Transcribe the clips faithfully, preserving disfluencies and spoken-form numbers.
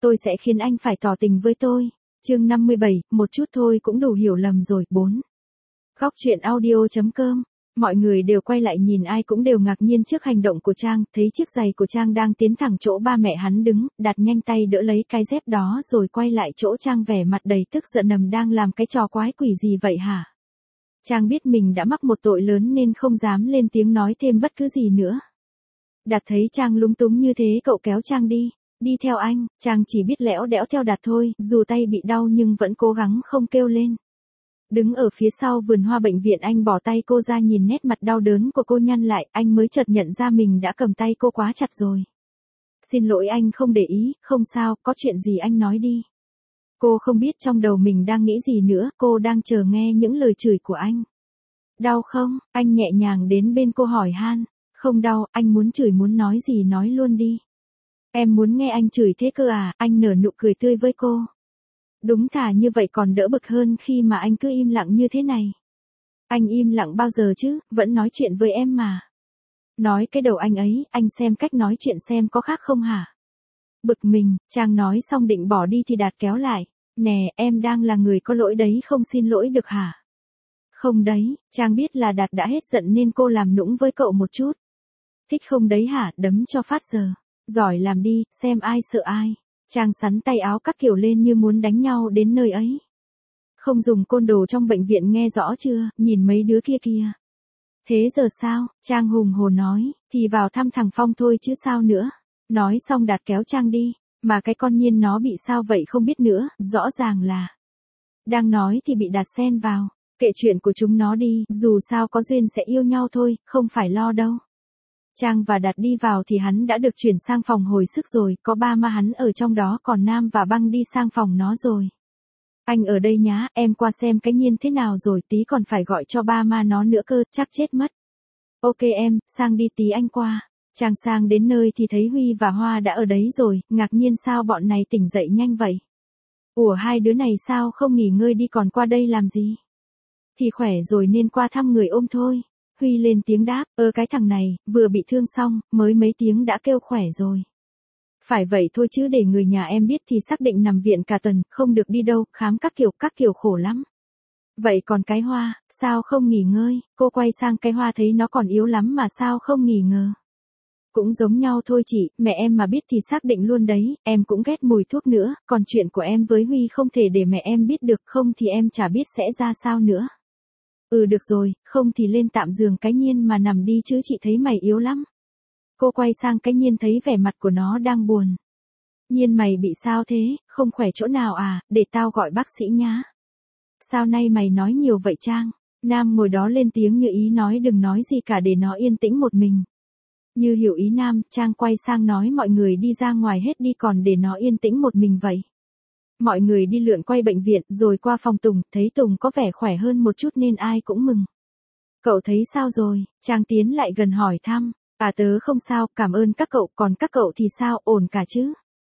tôi sẽ khiến anh phải tỏ tình với tôi. Chương năm mươi bảy, một chút thôi cũng đủ hiểu lầm rồi. bốn. Góc truyện audio.com. Mọi người đều quay lại nhìn, ai cũng đều ngạc nhiên trước hành động của Trang, thấy chiếc giày của Trang đang tiến thẳng chỗ ba mẹ hắn đứng, đặt nhanh tay đỡ lấy cái dép đó rồi quay lại chỗ Trang vẻ mặt đầy tức giận, nầm đang làm cái trò quái quỷ gì vậy hả? Trang biết mình đã mắc một tội lớn nên không dám lên tiếng nói thêm bất cứ gì nữa. Đạt thấy Trang lúng túng như thế cậu kéo Trang đi. Đi theo anh. Trang chỉ biết lẽo đẽo theo Đạt thôi, dù tay bị đau nhưng vẫn cố gắng không kêu lên. Đứng ở phía sau vườn hoa bệnh viện, anh bỏ tay cô ra, nhìn nét mặt đau đớn của cô nhăn lại, anh mới chợt nhận ra mình đã cầm tay cô quá chặt rồi. Xin lỗi anh không để ý, không sao, có chuyện gì anh nói đi. Cô không biết trong đầu mình đang nghĩ gì nữa, cô đang chờ nghe những lời chửi của anh. Đau không? Anh nhẹ nhàng đến bên cô hỏi han. Không đau, anh muốn chửi muốn nói gì nói luôn đi. Em muốn nghe anh chửi thế cơ à? Anh nở nụ cười tươi với cô. Đúng, thà như vậy còn đỡ bực hơn khi mà anh cứ im lặng như thế này. Anh im lặng bao giờ chứ, vẫn nói chuyện với em mà. Nói cái đầu anh ấy, anh xem cách nói chuyện xem có khác không hả? Bực mình, Trang nói xong định bỏ đi thì Đạt kéo lại. Nè, em đang là người có lỗi đấy, không xin lỗi được hả? Không đấy, Trang biết là Đạt đã hết giận nên cô làm nũng với cậu một chút. Thích không đấy hả, đấm cho phát giờ. Giỏi làm đi, xem ai sợ ai. Trang sắn tay áo các kiểu lên như muốn đánh nhau đến nơi ấy. Không dùng côn đồ trong bệnh viện nghe rõ chưa, nhìn mấy đứa kia kìa. Thế giờ sao? Trang hùng hồn nói, thì vào thăm thằng Phong thôi chứ sao nữa. Nói xong Đạt kéo Trang đi, mà cái con Nhiên nó bị sao vậy không biết nữa, rõ ràng là. Đang nói thì bị Đạt xen vào, kệ chuyện của chúng nó đi, dù sao có duyên sẽ yêu nhau thôi, không phải lo đâu. Trang và Đạt đi vào thì hắn đã được chuyển sang phòng hồi sức rồi, có ba ma hắn ở trong đó, còn Nam và Băng đi sang phòng nó rồi. Anh ở đây nhá, em qua xem cái Nhiên thế nào rồi, tí còn phải gọi cho ba ma nó nữa cơ, chắc chết mất. Ok em, sang đi tí anh qua. Trang sang đến nơi thì thấy Huy và Hoa đã ở đấy rồi, ngạc nhiên sao bọn này tỉnh dậy nhanh vậy. Ủa hai đứa này sao không nghỉ ngơi đi còn qua đây làm gì? Thì khỏe rồi nên qua thăm người ôm thôi. Huy lên tiếng đáp, ơ cái thằng này, vừa bị thương xong, mới mấy tiếng đã kêu khỏe rồi. Phải vậy thôi chứ để người nhà em biết thì xác định nằm viện cả tuần, không được đi đâu, khám các kiểu, các kiểu khổ lắm. Vậy còn cái Hoa, sao không nghỉ ngơi? Cô quay sang cái Hoa thấy nó còn yếu lắm mà sao không nghỉ ngờ. Cũng giống nhau thôi chị, mẹ em mà biết thì xác định luôn đấy, em cũng ghét mùi thuốc nữa, còn chuyện của em với Huy không thể để mẹ em biết được, không thì em chả biết sẽ ra sao nữa. Ừ được rồi, không thì lên tạm giường cái Nhiên mà nằm đi chứ chị thấy mày yếu lắm. Cô quay sang cái Nhiên thấy vẻ mặt của nó đang buồn. Nhiên mày bị sao thế, không khỏe chỗ nào à, để tao gọi bác sĩ nhá. Sao nay mày nói nhiều vậy Trang? Nam ngồi đó lên tiếng như ý nói đừng nói gì cả để nó yên tĩnh một mình. Như hiểu ý Nam, Trang quay sang nói mọi người đi ra ngoài hết đi còn để nó yên tĩnh một mình vậy. Mọi người đi lượn quay bệnh viện rồi qua phòng Tùng, thấy Tùng có vẻ khỏe hơn một chút nên ai cũng mừng. Cậu thấy sao rồi? Trang tiến lại gần hỏi thăm. À tớ không sao, cảm ơn các cậu, còn các cậu thì sao, ổn cả chứ?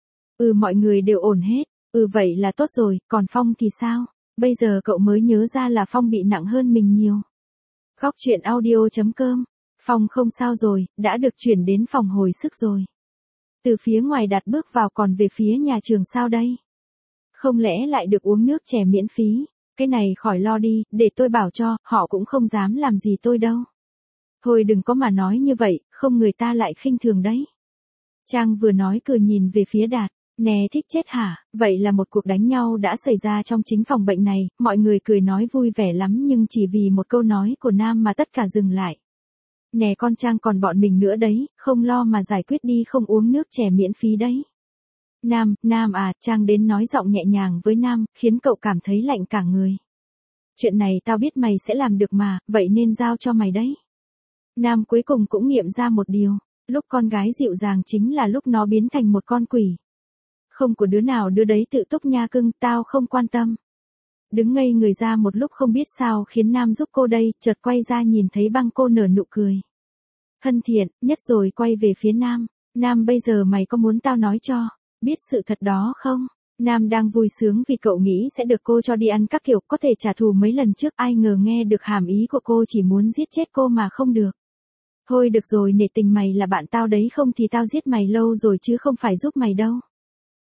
Ừ mọi người đều ổn hết. Ừ vậy là tốt rồi, còn Phong thì sao? Bây giờ cậu mới nhớ ra là Phong bị nặng hơn mình nhiều. Góc truyện audio.com. Phong không sao rồi, đã được chuyển đến phòng hồi sức rồi. Từ phía ngoài Đạt bước vào, còn về phía nhà trường sao đây? Không lẽ lại được uống nước chè miễn phí? Cái này khỏi lo đi, để tôi bảo cho, họ cũng không dám làm gì tôi đâu. Thôi đừng có mà nói như vậy, không người ta lại khinh thường đấy. Trang vừa nói cười nhìn về phía Đạt. Nè thích chết hả? Vậy là một cuộc đánh nhau đã xảy ra trong chính phòng bệnh này, mọi người cười nói vui vẻ lắm nhưng chỉ vì một câu nói của Nam mà tất cả dừng lại. Nè con Trang còn bọn mình nữa đấy, không lo mà giải quyết đi, không uống nước chè miễn phí đấy. Nam, Nam à, Trang đến nói giọng nhẹ nhàng với Nam, khiến cậu cảm thấy lạnh cả người. Chuyện này tao biết mày sẽ làm được mà, vậy nên giao cho mày đấy. Nam cuối cùng cũng nghiệm ra một điều, lúc con gái dịu dàng chính là lúc nó biến thành một con quỷ. Không của đứa nào đứa đấy tự túc nha cưng, tao không quan tâm. Đứng ngây người ra một lúc không biết sao khiến Nam giúp cô đây, chợt quay ra nhìn thấy Băng cô nở nụ cười. Thân thiện, nhất rồi quay về phía Nam. Nam bây giờ mày có muốn tao nói cho, biết sự thật đó không? Nam đang vui sướng vì cậu nghĩ sẽ được cô cho đi ăn các kiểu, có thể trả thù mấy lần trước, ai ngờ nghe được hàm ý của cô chỉ muốn giết chết cô mà không được. Thôi được rồi, nể tình mày là bạn tao đấy, không thì tao giết mày lâu rồi chứ không phải giúp mày đâu.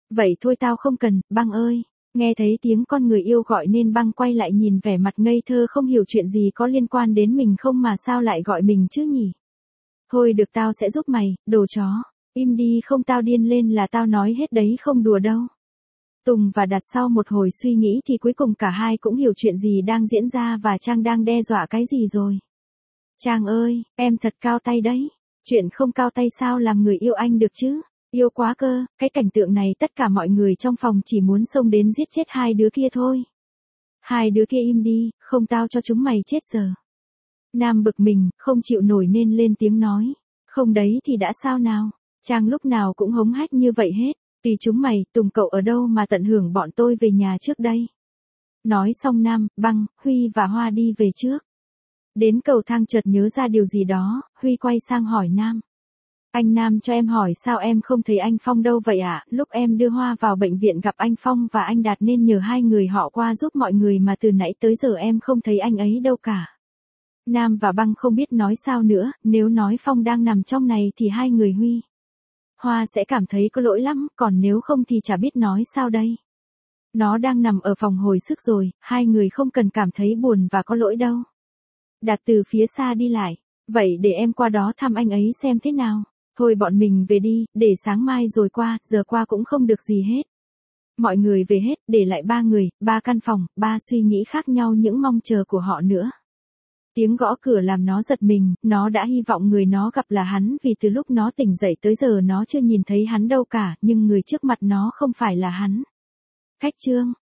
Vậy thôi tao không cần, Băng ơi. Nghe thấy tiếng con người yêu gọi nên Băng quay lại nhìn vẻ mặt ngây thơ không hiểu chuyện gì có liên quan đến mình không mà sao lại gọi mình chứ nhỉ. Thôi được tao sẽ giúp mày, đồ chó. Im đi không tao điên lên là tao nói hết đấy không đùa đâu. Tùng và Đạt sau một hồi suy nghĩ thì cuối cùng cả hai cũng hiểu chuyện gì đang diễn ra và Trang đang đe dọa cái gì rồi. Trang ơi, em thật cao tay đấy. Chuyện không cao tay sao làm người yêu anh được chứ? Yêu quá cơ, cái cảnh tượng này tất cả mọi người trong phòng chỉ muốn xông đến giết chết hai đứa kia thôi. Hai đứa kia im đi, không tao cho chúng mày chết giờ. Nam bực mình, không chịu nổi nên lên tiếng nói. Không đấy thì đã sao nào? Trang lúc nào cũng hống hách như vậy hết. Tùy chúng mày, Tùng cậu ở đâu mà tận hưởng bọn tôi về nhà trước đây. Nói xong Nam, Băng, Huy và Hoa đi về trước. Đến cầu thang chợt nhớ ra điều gì đó, Huy quay sang hỏi Nam. Anh Nam cho em hỏi sao em không thấy anh Phong đâu vậy ạ? À? Lúc em đưa Hoa vào bệnh viện gặp anh Phong và anh Đạt nên nhờ hai người họ qua giúp mọi người mà từ nãy tới giờ em không thấy anh ấy đâu cả. Nam và Băng không biết nói sao nữa, nếu nói Phong đang nằm trong này thì hai người Huy, Hoa sẽ cảm thấy có lỗi lắm, còn nếu không thì chả biết nói sao đây. Nó đang nằm ở phòng hồi sức rồi, hai người không cần cảm thấy buồn và có lỗi đâu. Đạt từ phía xa đi lại, vậy để em qua đó thăm anh ấy xem thế nào. Thôi bọn mình về đi, để sáng mai rồi qua, giờ qua cũng không được gì hết. Mọi người về hết, để lại ba người, ba căn phòng, ba suy nghĩ khác nhau những mong chờ của họ nữa. Tiếng gõ cửa làm nó giật mình, nó đã hy vọng người nó gặp là hắn vì từ lúc nó tỉnh dậy tới giờ nó chưa nhìn thấy hắn đâu cả, nhưng người trước mặt nó không phải là hắn. Khách Trương,